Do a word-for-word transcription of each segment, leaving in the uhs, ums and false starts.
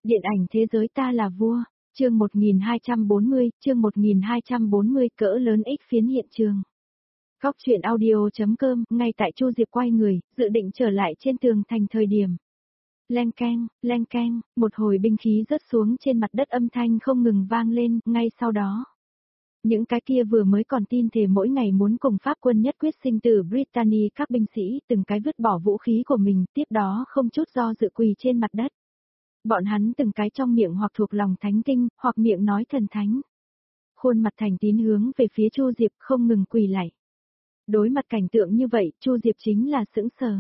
Điện ảnh thế giới ta là vua, chương một nghìn hai trăm bốn mươi, chương một nghìn hai trăm bốn mươi cỡ lớn X phiến hiện trường. Góc truyện audio.com, ngay tại Chu Diệp quay người, dự định trở lại trên tường thành thời điểm. Leng keng, leng keng, một hồi binh khí rớt xuống trên mặt đất âm thanh không ngừng vang lên, ngay sau đó. Những cái kia vừa mới còn tin thề mỗi ngày muốn cùng Pháp quân nhất quyết sinh tử Brittany các binh sĩ từng cái vứt bỏ vũ khí của mình, tiếp đó không chút do dự quỳ trên mặt đất. Bọn hắn từng cái trong miệng hoặc thuộc lòng thánh kinh, hoặc miệng nói thần thánh. Khuôn mặt thành tín hướng về phía Chu Diệp không ngừng quỳ lạy. Đối mặt cảnh tượng như vậy, Chu Diệp chính là sững sờ.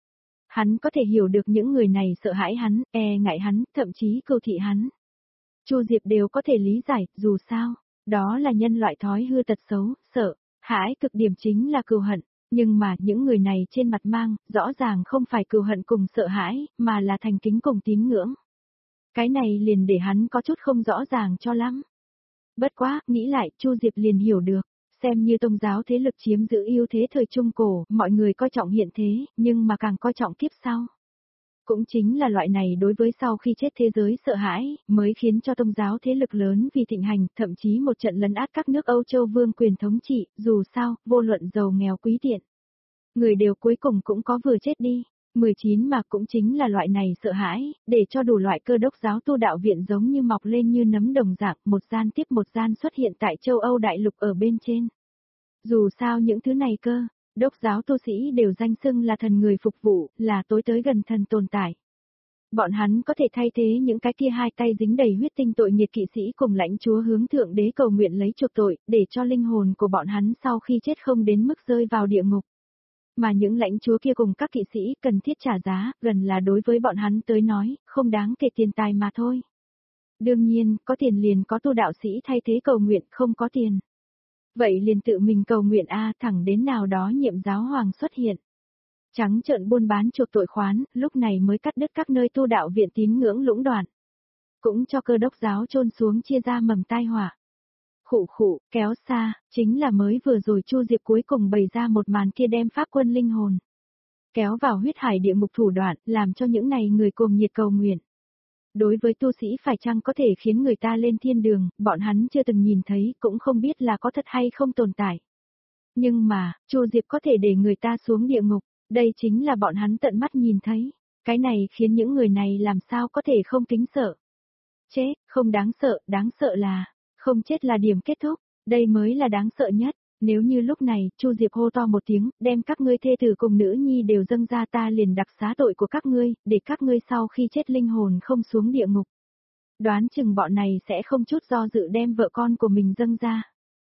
Hắn có thể hiểu được những người này sợ hãi hắn, e ngại hắn, thậm chí cầu thị hắn. Chu Diệp đều có thể lý giải, dù sao, đó là nhân loại thói hư tật xấu, sợ, hãi cực điểm chính là cừu hận. Nhưng mà những người này trên mặt mang, rõ ràng không phải cừu hận cùng sợ hãi, mà là thành kính cùng tín ngưỡng. Cái này liền để hắn có chút không rõ ràng cho lắm. Bất quá, nghĩ lại, Chu Diệp liền hiểu được, xem như tôn giáo thế lực chiếm giữ ưu thế thời Trung Cổ, mọi người coi trọng hiện thế, nhưng mà càng coi trọng kiếp sau. Cũng chính là loại này đối với sau khi chết thế giới sợ hãi, mới khiến cho tôn giáo thế lực lớn vì thịnh hành, thậm chí một trận lấn át các nước Âu Châu vương quyền thống trị, dù sao, vô luận giàu nghèo quý tiện. Người đều cuối cùng cũng có vừa chết đi. mười chín mà cũng chính là loại này sợ hãi, để cho đủ loại cơ đốc giáo tu đạo viện giống như mọc lên như nấm đồng dạng, một gian tiếp một gian xuất hiện tại châu Âu đại lục ở bên trên. Dù sao những thứ này cơ, đốc giáo tu sĩ đều danh xưng là thần người phục vụ, là tối tới gần thần tồn tại. Bọn hắn có thể thay thế những cái kia hai tay dính đầy huyết tinh tội nghiệt kỵ sĩ cùng lãnh chúa hướng thượng đế cầu nguyện lấy chuộc tội, để cho linh hồn của bọn hắn sau khi chết không đến mức rơi vào địa ngục. Mà những lãnh chúa kia cùng các kỵ sĩ cần thiết trả giá, gần là đối với bọn hắn tới nói, không đáng kể tiền tài mà thôi. Đương nhiên, có tiền liền có tu đạo sĩ thay thế cầu nguyện, không có tiền. Vậy liền tự mình cầu nguyện a, thẳng đến nào đó nhiệm giáo hoàng xuất hiện. Trắng trợn buôn bán chuộc tội khoán, lúc này mới cắt đứt các nơi tu đạo viện tín ngưỡng lũng đoạn. Cũng cho cơ đốc giáo chôn xuống chia ra mầm tai họa. Khụ khụ, kéo xa, chính là mới vừa rồi Chu Diệp cuối cùng bày ra một màn kia đem Pháp quân linh hồn. Kéo vào huyết hải địa ngục thủ đoạn, làm cho những này người cùng nhiệt cầu nguyện. Đối với tu sĩ phải chăng có thể khiến người ta lên thiên đường, bọn hắn chưa từng nhìn thấy, cũng không biết là có thật hay không tồn tại. Nhưng mà, Chu Diệp có thể để người ta xuống địa ngục, đây chính là bọn hắn tận mắt nhìn thấy. Cái này khiến những người này làm sao có thể không kính sợ. Chết, không đáng sợ, đáng sợ là... Không chết là điểm kết thúc, đây mới là đáng sợ nhất. Nếu như lúc này, Chu Diệp hô to một tiếng, đem các ngươi thê tử cùng nữ nhi đều dâng ra, ta liền đặc xá tội của các ngươi, để các ngươi sau khi chết linh hồn không xuống địa ngục. Đoán chừng bọn này sẽ không chút do dự đem vợ con của mình dâng ra.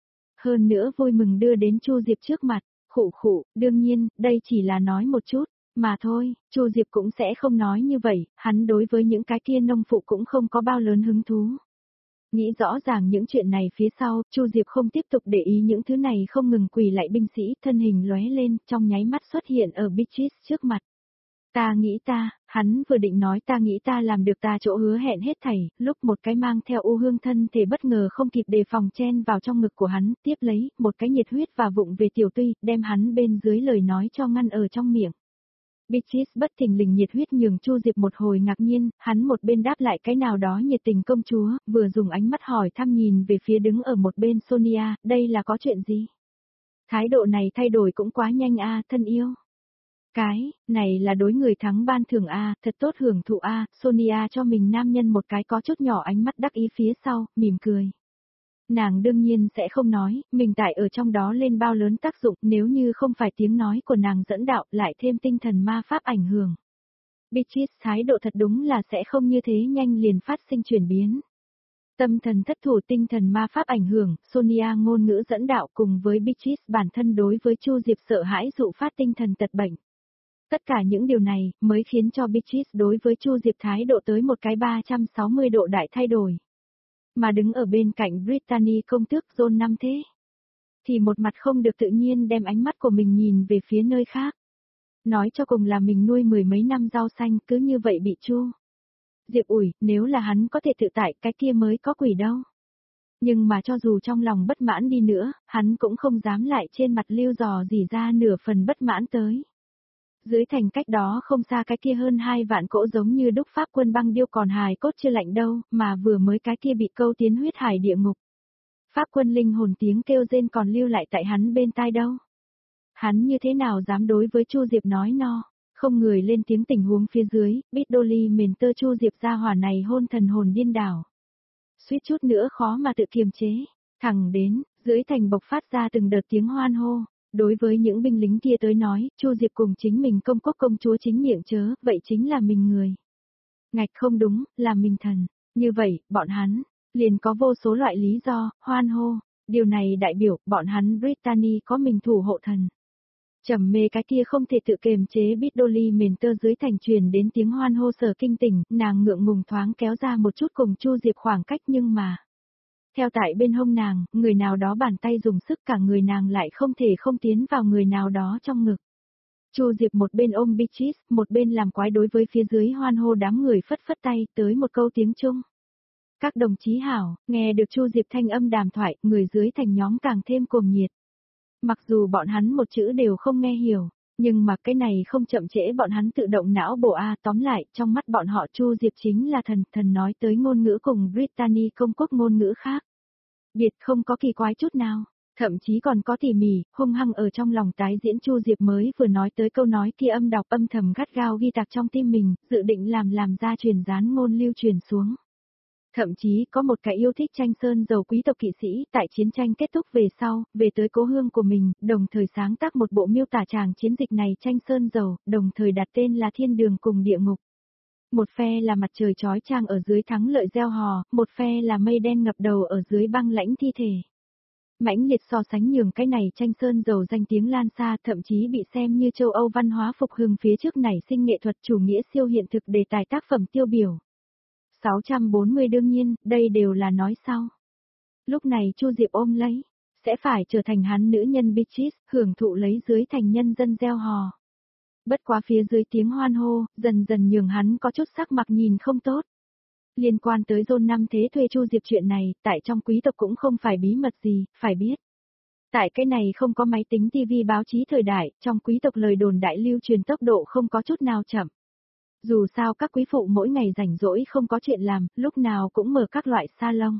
Hơn nữa vui mừng đưa đến Chu Diệp trước mặt, khụ khụ, đương nhiên, đây chỉ là nói một chút, mà thôi, Chu Diệp cũng sẽ không nói như vậy, hắn đối với những cái kia nông phụ cũng không có bao lớn hứng thú. Nghĩ rõ ràng những chuyện này phía sau, Chu Diệp không tiếp tục để ý những thứ này không ngừng quỳ lại binh sĩ, thân hình lóe lên, trong nháy mắt xuất hiện ở Beatrice trước mặt. Ta nghĩ ta, hắn vừa định nói ta nghĩ ta làm được ta chỗ hứa hẹn hết thảy, lúc một cái mang theo u hương thân thể bất ngờ không kịp đề phòng chen vào trong ngực của hắn, tiếp lấy, một cái nhiệt huyết và vụng về tiểu tuy, đem hắn bên dưới lời nói cho ngăn ở trong miệng. Beatrice bất thình lình nhiệt huyết nhường Chu Diệp một hồi ngạc nhiên, hắn một bên đáp lại cái nào đó nhiệt tình công chúa, vừa dùng ánh mắt hỏi thăm nhìn về phía đứng ở một bên Sonia, đây là có chuyện gì? Thái độ này thay đổi cũng quá nhanh a, thân yêu. Cái, này là đối người thắng ban thưởng a, thật tốt hưởng thụ a, Sonia cho mình nam nhân một cái có chút nhỏ ánh mắt đắc ý phía sau, mỉm cười. Nàng đương nhiên sẽ không nói, mình tại ở trong đó lên bao lớn tác dụng nếu như không phải tiếng nói của nàng dẫn đạo lại thêm tinh thần ma pháp ảnh hưởng. Beatrice thái độ thật đúng là sẽ không như thế nhanh liền phát sinh chuyển biến. Tâm thần thất thủ tinh thần ma pháp ảnh hưởng, Sonia ngôn ngữ dẫn đạo cùng với Beatrice bản thân đối với Chu Diệp sợ hãi dụ phát tinh thần tật bệnh. Tất cả những điều này mới khiến cho Beatrice đối với Chu Diệp thái độ tới một cái ba trăm sáu mươi độ đại thay đổi. Mà đứng ở bên cạnh Brittany công tước John năm thế. Thì một mặt không được tự nhiên đem ánh mắt của mình nhìn về phía nơi khác. Nói cho cùng là mình nuôi mười mấy năm rau xanh cứ như vậy bị Chu Diệp ủi, nếu là hắn có thể tự tại cái kia mới có quỷ đâu. Nhưng mà cho dù trong lòng bất mãn đi nữa, hắn cũng không dám lại trên mặt lưu dò gì ra nửa phần bất mãn tới. Dưới thành cách đó không xa cái kia hơn hai vạn cỗ giống như đúc pháp quân băng điêu còn hài cốt chưa lạnh đâu, mà vừa mới cái kia bị câu tiến huyết hải địa ngục. Pháp quân linh hồn tiếng kêu rên còn lưu lại tại hắn bên tai đâu. Hắn như thế nào dám đối với Chu Diệp nói no, không người lên tiếng tình huống phía dưới, biết Dolly mền tơ Chu Diệp ra hỏa này hôn thần hồn điên đảo. Suýt chút nữa khó mà tự kiềm chế, thẳng đến, dưới thành bộc phát ra từng đợt tiếng hoan hô. Đối với những binh lính kia tới nói, Chu Diệp cùng chính mình công quốc công chúa chính miệng chớ, vậy chính là mình người. Ngạch không đúng, là mình thần. Như vậy, bọn hắn, liền có vô số loại lý do, hoan hô. Điều này đại biểu, bọn hắn Brittany có mình thủ hộ thần. Trầm mê cái kia không thể tự kiềm chế biết Dolly mền tơ dưới thành truyền đến tiếng hoan hô sở kinh tỉnh, nàng ngượng ngùng thoáng kéo ra một chút cùng Chu Diệp khoảng cách nhưng mà. Theo tại bên hông nàng, người nào đó bàn tay dùng sức cả người nàng lại không thể không tiến vào người nào đó trong ngực. Chu Diệp một bên ôm Beatrice, một bên làm quái đối với phía dưới hoan hô đám người phất phất tay, tới một câu tiếng Trung. Các đồng chí hảo, nghe được Chu Diệp thanh âm đàm thoại, người dưới thành nhóm càng thêm cuồng nhiệt. Mặc dù bọn hắn một chữ đều không nghe hiểu, nhưng mà cái này không chậm trễ bọn hắn tự động não bộ a, tóm lại, trong mắt bọn họ Chu Diệp chính là thần, thần nói tới ngôn ngữ cùng Brittany công quốc ngôn ngữ khác. Biệt không có kỳ quái chút nào, thậm chí còn có tỉ mỉ, hung hăng ở trong lòng tái diễn Chu Diệp mới vừa nói tới câu nói kia âm đọc âm thầm gắt gao ghi tạc trong tim mình, dự định làm làm ra truyền gián ngôn lưu truyền xuống. Thậm chí có một cái yêu thích tranh sơn dầu quý tộc kỵ sĩ tại chiến tranh kết thúc về sau, về tới cố hương của mình, đồng thời sáng tác một bộ miêu tả tràng chiến dịch này tranh sơn dầu, đồng thời đặt tên là Thiên Đường cùng Địa Ngục. Một phe là mặt trời chói chang ở dưới thắng lợi gieo hò, một phe là mây đen ngập đầu ở dưới băng lãnh thi thể. Mãnh liệt so sánh nhường cái này tranh sơn dầu danh tiếng lan xa, thậm chí bị xem như châu Âu văn hóa phục hưng phía trước nảy sinh nghệ thuật chủ nghĩa siêu hiện thực đề tài tác phẩm tiêu biểu. sáu trăm bốn mươi đương nhiên, đây đều là nói sau. Lúc này Chu Diệp ôm lấy, sẽ phải trở thành hắn nữ nhân Beatrice, hưởng thụ lấy dưới thành nhân dân gieo hò. Bất quá phía dưới tiếng hoan hô, dần dần nhường hắn có chút sắc mặt nhìn không tốt. Liên quan tới John năm thế thuê Chu Diệp chuyện này, tại trong quý tộc cũng không phải bí mật gì, phải biết. Tại cái này không có máy tính ti vi báo chí thời đại, trong quý tộc lời đồn đại lưu truyền tốc độ không có chút nào chậm. Dù sao các quý phụ mỗi ngày rảnh rỗi không có chuyện làm, lúc nào cũng mở các loại salon.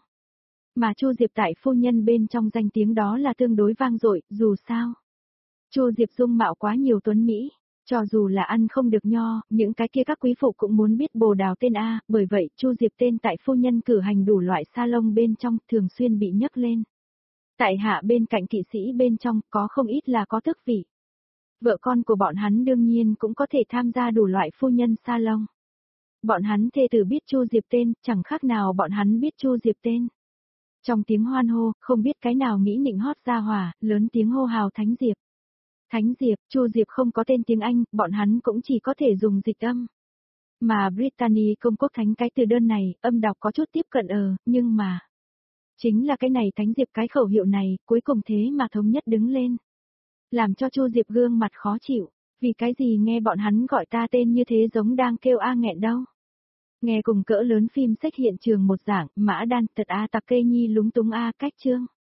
Mà Chu Diệp tại phu nhân bên trong danh tiếng đó là tương đối vang dội, dù sao. Chu Diệp dung mạo quá nhiều tuấn Mỹ. Cho dù là ăn không được nho, những cái kia các quý phụ cũng muốn biết bồ đào tên A, bởi vậy Chu Diệp tên tại phu nhân cử hành đủ loại salon bên trong thường xuyên bị nhấc lên. Tại hạ bên cạnh kỵ sĩ bên trong có không ít là có tước vị. Vợ con của bọn hắn đương nhiên cũng có thể tham gia đủ loại phu nhân salon. Bọn hắn thê tử biết Chu Diệp tên, chẳng khác nào bọn hắn biết Chu Diệp tên. Trong tiếng hoan hô, không biết cái nào nghĩ nịnh hót ra hỏa, lớn tiếng hô hào Thánh Diệp. Thánh Diệp, Chu Diệp không có tên tiếng Anh, bọn hắn cũng chỉ có thể dùng dịch âm. Mà Brittany công quốc thánh cái từ đơn này, âm đọc có chút tiếp cận ờ, nhưng mà. Chính là cái này Thánh Diệp cái khẩu hiệu này, cuối cùng thế mà thống nhất đứng lên. Làm cho Chu Diệp gương mặt khó chịu, vì cái gì nghe bọn hắn gọi ta tên như thế giống đang kêu a nghẹn đâu. Nghe cùng cỡ lớn phim sách hiện trường một dạng, mã đan tật a tặc kê nhi lúng túng a cách chương.